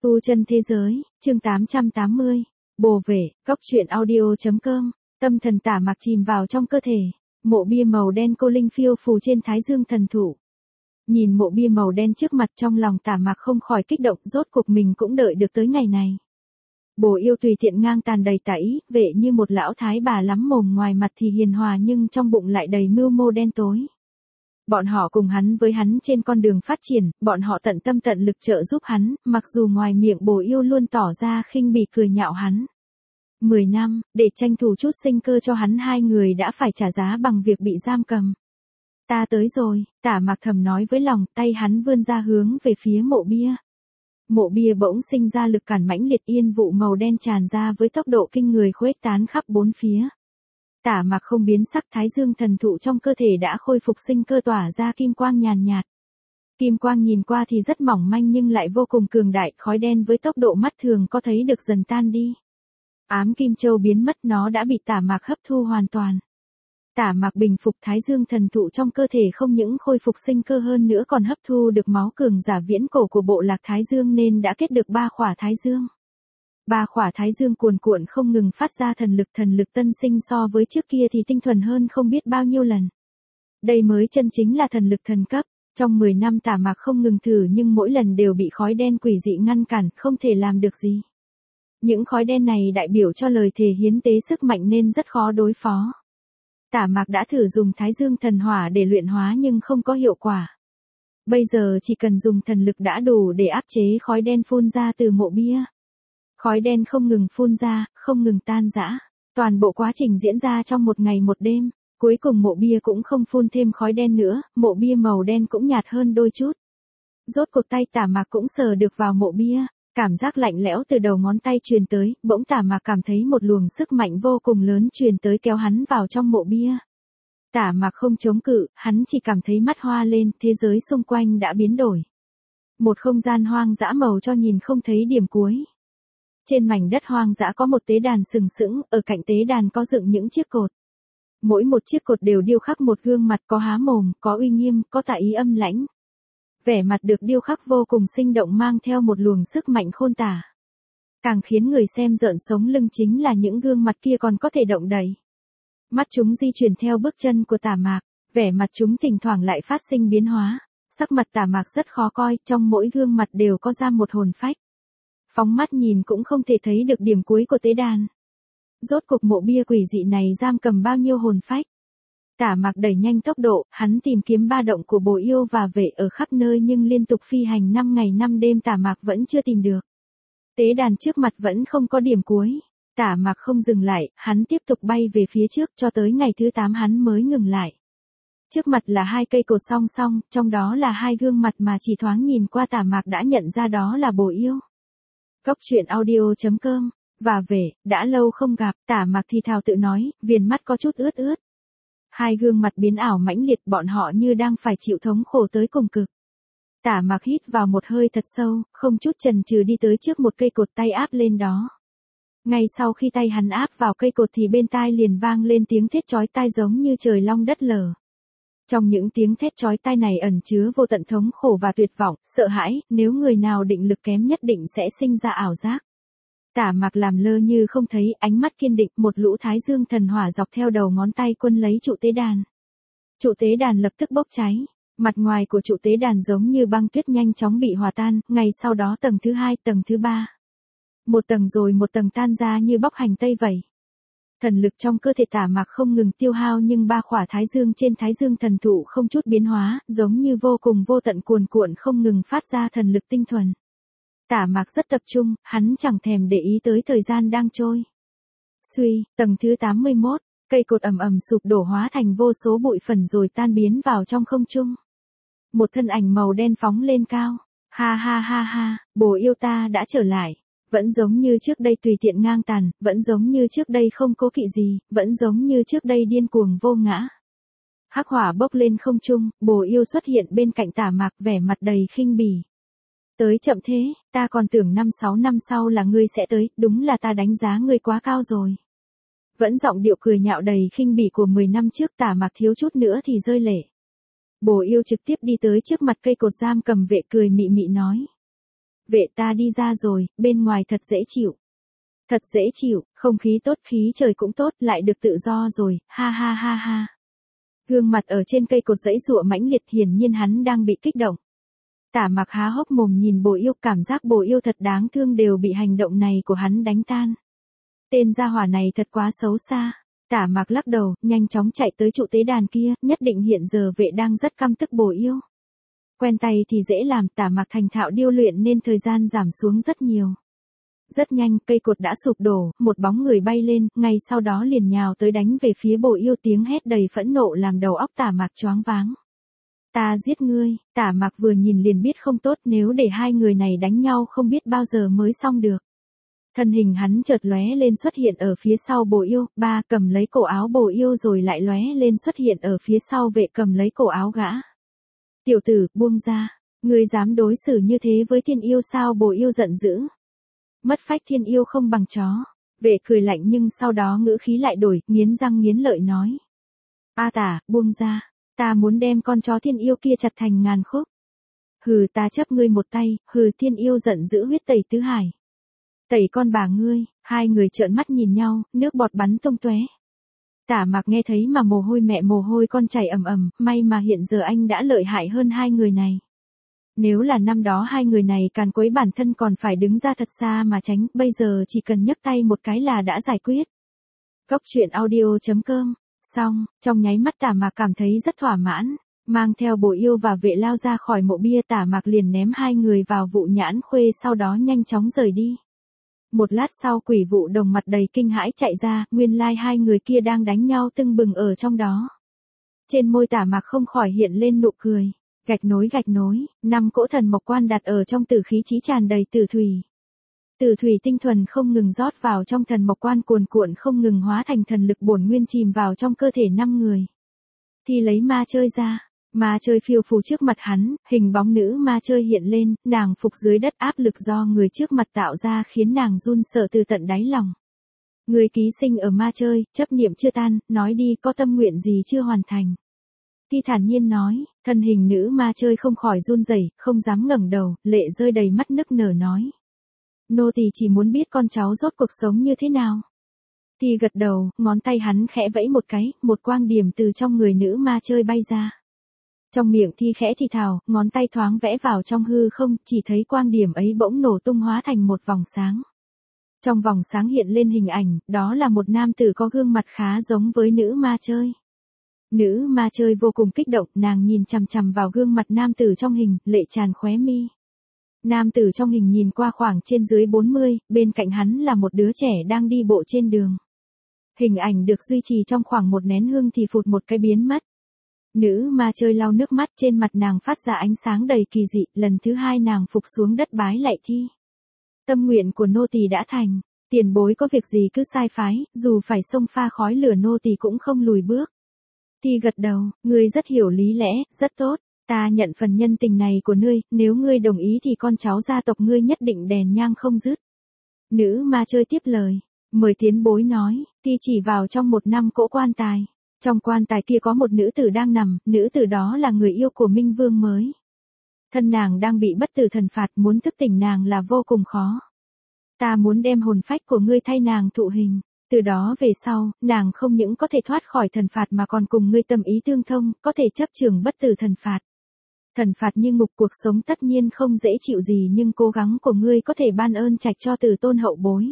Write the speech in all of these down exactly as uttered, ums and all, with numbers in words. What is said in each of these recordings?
Tu chân thế giới, chương tám trăm tám mươi. Bồ về, cốc truyện audio.com. Tâm thần Tả Mạc chìm vào trong cơ thể. Mộ bia màu đen cô linh phiêu phù trên thái dương thần thụ. Nhìn mộ bia màu đen trước mặt, trong lòng Tả Mạc không khỏi kích động, rốt cuộc mình cũng đợi được tới ngày này. Bồ yêu tùy tiện ngang tàn đầy tà ý, vệ như một lão thái bà lắm mồm, ngoài mặt thì hiền hòa nhưng trong bụng lại đầy mưu mô đen tối. Bọn họ cùng hắn với hắn trên con đường phát triển, bọn họ tận tâm tận lực trợ giúp hắn, mặc dù ngoài miệng bồ yêu luôn tỏ ra khinh bỉ cười nhạo hắn. Mười năm, để tranh thủ chút sinh cơ cho hắn, hai người đã phải trả giá bằng việc bị giam cầm. Ta tới rồi, Tả Mạc thầm nói với lòng, tay hắn vươn ra hướng về phía mộ bia. Mộ bia bỗng sinh ra lực cản mãnh liệt, yên vụ màu đen tràn ra với tốc độ kinh người, khuếch tán khắp bốn phía. Tả Mạc không biến sắc, thái dương thần thụ trong cơ thể đã khôi phục sinh cơ, tỏa ra kim quang nhàn nhạt. Kim quang nhìn qua thì rất mỏng manh nhưng lại vô cùng cường đại, khói đen với tốc độ mắt thường có thấy được dần tan đi. Ám kim châu biến mất, nó đã bị Tả Mạc hấp thu hoàn toàn. Tả Mạc bình phục, thái dương thần thụ trong cơ thể không những khôi phục sinh cơ hơn nữa còn hấp thu được máu cường giả viễn cổ của bộ lạc thái dương nên đã kết được ba khỏa thái dương. Ba khỏa thái dương cuồn cuộn không ngừng phát ra thần lực, thần lực tân sinh so với trước kia thì tinh thuần hơn không biết bao nhiêu lần. Đây mới chân chính là thần lực thần cấp. Trong mười năm Tả Mạc không ngừng thử nhưng mỗi lần đều bị khói đen quỷ dị ngăn cản, không thể làm được gì. Những khói đen này đại biểu cho lời thề hiến tế sức mạnh nên rất khó đối phó. Tả Mạc đã thử dùng thái dương thần hỏa để luyện hóa nhưng không có hiệu quả. Bây giờ chỉ cần dùng thần lực đã đủ để áp chế khói đen phun ra từ mộ bia. Khói đen không ngừng phun ra, không ngừng tan rã. Toàn bộ quá trình diễn ra trong một ngày một đêm. Cuối cùng mộ bia cũng không phun thêm khói đen nữa, mộ bia màu đen cũng nhạt hơn đôi chút. Rốt cuộc tay Tả Mạc cũng sờ được vào mộ bia. Cảm giác lạnh lẽo từ đầu ngón tay truyền tới, bỗng Tả Mạc cảm thấy một luồng sức mạnh vô cùng lớn truyền tới, kéo hắn vào trong mộ bia. Tả Mạc không chống cự, hắn chỉ cảm thấy mắt hoa lên, thế giới xung quanh đã biến đổi. Một không gian hoang dã màu cho nhìn không thấy điểm cuối. Trên mảnh đất hoang dã có một tế đàn sừng sững, ở cạnh tế đàn có dựng những chiếc cột. Mỗi một chiếc cột đều điêu khắc một gương mặt, có há mồm, có uy nghiêm, có tà ý âm lãnh. Vẻ mặt được điêu khắc vô cùng sinh động, mang theo một luồng sức mạnh khôn tả. Càng khiến người xem rợn sống lưng chính là những gương mặt kia còn có thể động đậy. Mắt chúng di chuyển theo bước chân của Tả Mạc, vẻ mặt chúng thỉnh thoảng lại phát sinh biến hóa. Sắc mặt Tả Mạc rất khó coi, trong mỗi gương mặt đều có giam một hồn phách. Phóng mắt nhìn cũng không thể thấy được điểm cuối của tế đàn. Rốt cuộc mộ bia quỷ dị này giam cầm bao nhiêu hồn phách? Tả Mạc đẩy nhanh tốc độ, hắn tìm kiếm ba động của bồ yêu và vệ ở khắp nơi nhưng liên tục phi hành năm ngày năm đêm Tả Mạc vẫn chưa tìm được. Tế đàn trước mặt vẫn không có điểm cuối. Tả Mạc không dừng lại, hắn tiếp tục bay về phía trước cho tới ngày thứ tám hắn mới ngừng lại. Trước mặt là hai cây cột song song, trong đó là hai gương mặt mà chỉ thoáng nhìn qua Tả Mạc đã nhận ra đó là bồ yêu. Cốc truyện audio.com. Và về, đã lâu không gặp, Tả Mạc thì thào tự nói, viền mắt có chút ướt ướt. Hai gương mặt biến ảo mãnh liệt, bọn họ như đang phải chịu thống khổ tới cùng cực. Tả Mạc hít vào một hơi thật sâu, không chút chần chừ đi tới trước một cây cột, tay áp lên đó. Ngay sau khi tay hắn áp vào cây cột thì bên tai liền vang lên tiếng thét chói tai giống như trời long đất lở. Trong những tiếng thét chói tai này ẩn chứa vô tận thống khổ và tuyệt vọng, sợ hãi, nếu người nào định lực kém nhất định sẽ sinh ra ảo giác. Tả Mạc làm lơ như không thấy, ánh mắt kiên định, một lũ thái dương thần hỏa dọc theo đầu ngón tay quân lấy trụ tế đàn. Trụ tế đàn lập tức bốc cháy, mặt ngoài của trụ tế đàn giống như băng tuyết nhanh chóng bị hòa tan, ngay sau đó tầng thứ hai, tầng thứ ba. Một tầng rồi một tầng tan ra như bóc hành tây vậy. Thần lực trong cơ thể Tả Mạc không ngừng tiêu hao nhưng ba khỏa thái dương trên thái dương thần thụ không chút biến hóa, giống như vô cùng vô tận cuồn cuộn không ngừng phát ra thần lực tinh thuần. Tả Mạc rất tập trung, hắn chẳng thèm để ý tới thời gian đang trôi. Suy, tầng thứ tám mươi mốt, cây cột ầm ầm sụp đổ hóa thành vô số bụi phấn rồi tan biến vào trong không trung. Một thân ảnh màu đen phóng lên cao. Ha ha ha ha, bồ yêu ta đã trở lại. Vẫn giống như trước đây tùy tiện ngang tàn, vẫn giống như trước đây không cố kỵ gì, vẫn giống như trước đây điên cuồng vô ngã. Hắc hỏa bốc lên không trung, bồ yêu xuất hiện bên cạnh Tả Mạc, vẻ mặt đầy khinh bỉ. Tới chậm thế, ta còn tưởng năm sáu năm sau là ngươi sẽ tới, đúng là ta đánh giá ngươi quá cao rồi. Vẫn giọng điệu cười nhạo đầy khinh bỉ của mười năm trước, Tả Mạc thiếu chút nữa thì rơi lệ. Bồ yêu trực tiếp đi tới trước mặt cây cột giam cầm vệ, cười mị mị nói. Vệ ta đi ra rồi, bên ngoài thật dễ chịu. Thật dễ chịu, không khí tốt, khí trời cũng tốt, lại được tự do rồi, ha ha ha ha. Gương mặt ở trên cây cột giãy giụa mãnh liệt, hiển nhiên hắn đang bị kích động. Tả Mặc há hốc mồm nhìn Bồ Yêu, cảm giác Bồ Yêu thật đáng thương đều bị hành động này của hắn đánh tan. Tên gia hỏa này thật quá xấu xa. Tả Mặc lắc đầu, nhanh chóng chạy tới trụ tế đàn kia, nhất định hiện giờ vệ đang rất căm tức Bồ Yêu. Quen tay thì dễ làm, Tả Mặc thành thạo điêu luyện nên thời gian giảm xuống rất nhiều. Rất nhanh, cây cột đã sụp đổ, một bóng người bay lên, ngay sau đó liền nhào tới đánh về phía Bồ Yêu, tiếng hét đầy phẫn nộ làm đầu óc Tả Mặc choáng váng. Ta giết ngươi, Tả Mặc vừa nhìn liền biết không tốt, nếu để hai người này đánh nhau không biết bao giờ mới xong được. Thân hình hắn chợt lóe lên xuất hiện ở phía sau Bồ Yêu, ba cầm lấy cổ áo Bồ Yêu rồi lại lóe lên xuất hiện ở phía sau vệ cầm lấy cổ áo gã. Tiểu tử, buông ra, ngươi dám đối xử như thế với thiên yêu sao? Bồ Yêu giận dữ. Mất phách, thiên yêu không bằng chó. Vệ cười lạnh nhưng sau đó ngữ khí lại đổi, nghiến răng nghiến lợi nói. A Tả, buông ra, ta muốn đem con chó thiên yêu kia chặt thành ngàn khúc. Hừ, ta chấp ngươi một tay, hừ. Thiên yêu giận dữ, huyết tẩy tứ hải. Tẩy con bà ngươi. Hai người trợn mắt nhìn nhau, nước bọt bắn tung tóe. Tả Mặc nghe thấy mà mồ hôi mẹ mồ hôi con chảy ầm ầm, may mà hiện giờ anh đã lợi hại hơn hai người này. Nếu là năm đó hai người này càn quấy bản thân còn phải đứng ra thật xa mà tránh, bây giờ chỉ cần nhấc tay một cái là đã giải quyết. Cốc truyện audio chấm com. Xong, trong nháy mắt Tả Mặc cảm thấy rất thỏa mãn, mang theo Bồ Yêu và vệ lao ra khỏi mộ bia. Tả Mặc liền ném hai người vào vụ nhãn khuê, sau đó nhanh chóng rời đi. Một lát sau Quỷ Vụ Đồng mặt đầy kinh hãi chạy ra, nguyên lai hai người kia đang đánh nhau tưng bừng ở trong đó. Trên môi Tả Mặc không khỏi hiện lên nụ cười. Gạch nối gạch nối, năm cỗ thần mộc quan đặt ở trong tử khí chí tràn đầy tử thủy. Tử thủy tinh thuần không ngừng rót vào trong thần mộc quan, cuồn cuộn không ngừng hóa thành thần lực bổn nguyên chìm vào trong cơ thể năm người. Thì lấy ma chơi ra, ma chơi phiêu phù trước mặt hắn, hình bóng nữ ma chơi hiện lên, nàng phục dưới đất, áp lực do người trước mặt tạo ra khiến nàng run sợ từ tận đáy lòng. Người ký sinh ở ma chơi, chấp niệm chưa tan, nói đi, có tâm nguyện gì chưa hoàn thành. Thi thản nhiên nói, thân hình nữ ma chơi không khỏi run rẩy, không dám ngẩng đầu, lệ rơi đầy mắt nức nở nói. Nô tỳ chỉ muốn biết con cháu rốt cuộc sống như thế nào. Thi gật đầu, ngón tay hắn khẽ vẫy một cái, một quang điểm từ trong người nữ ma chơi bay ra. Trong miệng Thi khẽ thì thào, ngón tay thoáng vẽ vào trong hư không, chỉ thấy quang điểm ấy bỗng nổ tung hóa thành một vòng sáng. Trong vòng sáng hiện lên hình ảnh, đó là một nam tử có gương mặt khá giống với nữ ma chơi. Nữ ma chơi vô cùng kích động, nàng nhìn chằm chằm vào gương mặt nam tử trong hình, lệ tràn khóe mi. Nam tử trong hình nhìn qua khoảng trên dưới bốn mươi, bên cạnh hắn là một đứa trẻ đang đi bộ trên đường. Hình ảnh được duy trì trong khoảng một nén hương thì phụt một cái biến mất. Nữ ma chơi lau nước mắt, trên mặt nàng phát ra ánh sáng đầy kỳ dị, lần thứ hai nàng phục xuống đất bái lạy Thi. Tâm nguyện của nô tỳ đã thành, tiền bối có việc gì cứ sai phái, dù phải xông pha khói lửa nô tỳ cũng không lùi bước. Thi gật đầu, ngươi rất hiểu lý lẽ, rất tốt, ta nhận phần nhân tình này của ngươi, nếu ngươi đồng ý thì con cháu gia tộc ngươi nhất định đèn nhang không dứt. Nữ ma chơi tiếp lời, mời tiến bối nói, Thi chỉ vào trong một năm cỗ quan tài. Trong quan tài kia có một nữ tử đang nằm, nữ tử đó là người yêu của Minh Vương mới. Thân nàng đang bị bất tử thần phạt, muốn thức tỉnh nàng là vô cùng khó. Ta muốn đem hồn phách của ngươi thay nàng thụ hình. Từ đó về sau, nàng không những có thể thoát khỏi thần phạt mà còn cùng ngươi tâm ý tương thông, có thể chấp trường bất tử thần phạt. Thần phạt như ngục, cuộc sống tất nhiên không dễ chịu gì, nhưng cố gắng của ngươi có thể ban ơn trạch cho từ tôn hậu bối.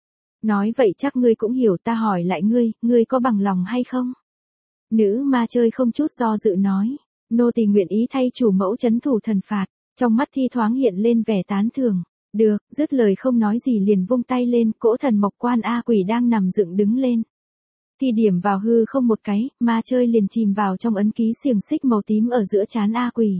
Nói vậy chắc ngươi cũng hiểu, ta hỏi lại ngươi, ngươi có bằng lòng hay không? Nữ ma chơi không chút do dự nói, nô tỳ nguyện ý thay chủ mẫu trấn thủ thần phạt. Trong mắt Thi thoáng hiện lên vẻ tán thưởng. Được, dứt lời không nói gì liền vung tay lên, cỗ thần mộc quan A quỷ đang nằm dựng đứng lên. Thi điểm vào hư không một cái, ma chơi liền chìm vào trong ấn ký xiềng xích màu tím ở giữa trán A quỷ.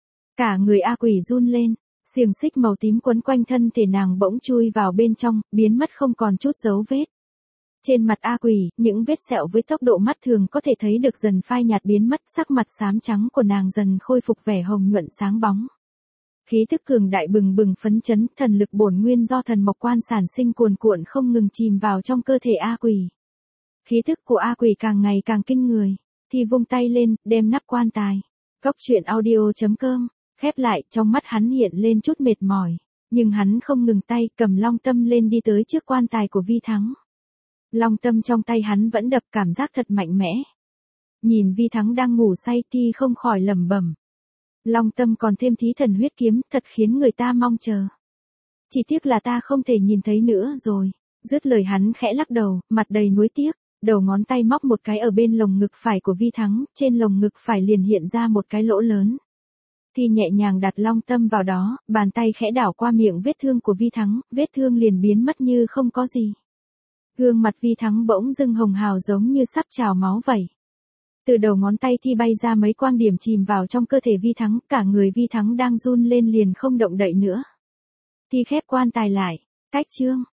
Cả người A quỷ run lên, xiềng xích màu tím quấn quanh thân thể nàng bỗng chui vào bên trong, biến mất không còn chút dấu vết. Trên mặt A quỷ, những vết sẹo với tốc độ mắt thường có thể thấy được dần phai nhạt biến mất, sắc mặt xám trắng của nàng dần khôi phục vẻ hồng nhuận sáng bóng. Khí thức cường đại bừng bừng phấn chấn, thần lực bổn nguyên do thần mộc quan sản sinh cuồn cuộn không ngừng chìm vào trong cơ thể A quỷ. Khí thức của A quỷ càng ngày càng kinh người, Thì vung tay lên, đem nắp quan tài. Cốc truyện audio chấm com, khép lại, trong mắt hắn hiện lên chút mệt mỏi. Nhưng hắn không ngừng tay, cầm long tâm lên đi tới trước quan tài của Vi Thắng. Long tâm trong tay hắn vẫn đập, cảm giác thật mạnh mẽ. Nhìn Vi Thắng đang ngủ say thì không khỏi lẩm bẩm. Long tâm còn thêm thí thần huyết kiếm, thật khiến người ta mong chờ. Chỉ tiếc là ta không thể nhìn thấy nữa rồi. Dứt lời hắn khẽ lắc đầu, mặt đầy nuối tiếc. Đầu ngón tay móc một cái ở bên lồng ngực phải của Vi Thắng, trên lồng ngực phải liền hiện ra một cái lỗ lớn. Thì nhẹ nhàng đặt long tâm vào đó, bàn tay khẽ đảo qua miệng vết thương của Vi Thắng, vết thương liền biến mất như không có gì. Gương mặt Vi Thắng bỗng dưng hồng hào giống như sắp trào máu vậy. Từ đầu ngón tay thì bay ra mấy quang điểm chìm vào trong cơ thể Vi Thắng, cả người Vi Thắng đang run lên liền không động đậy nữa. Thì khép quan tài lại, cách chương.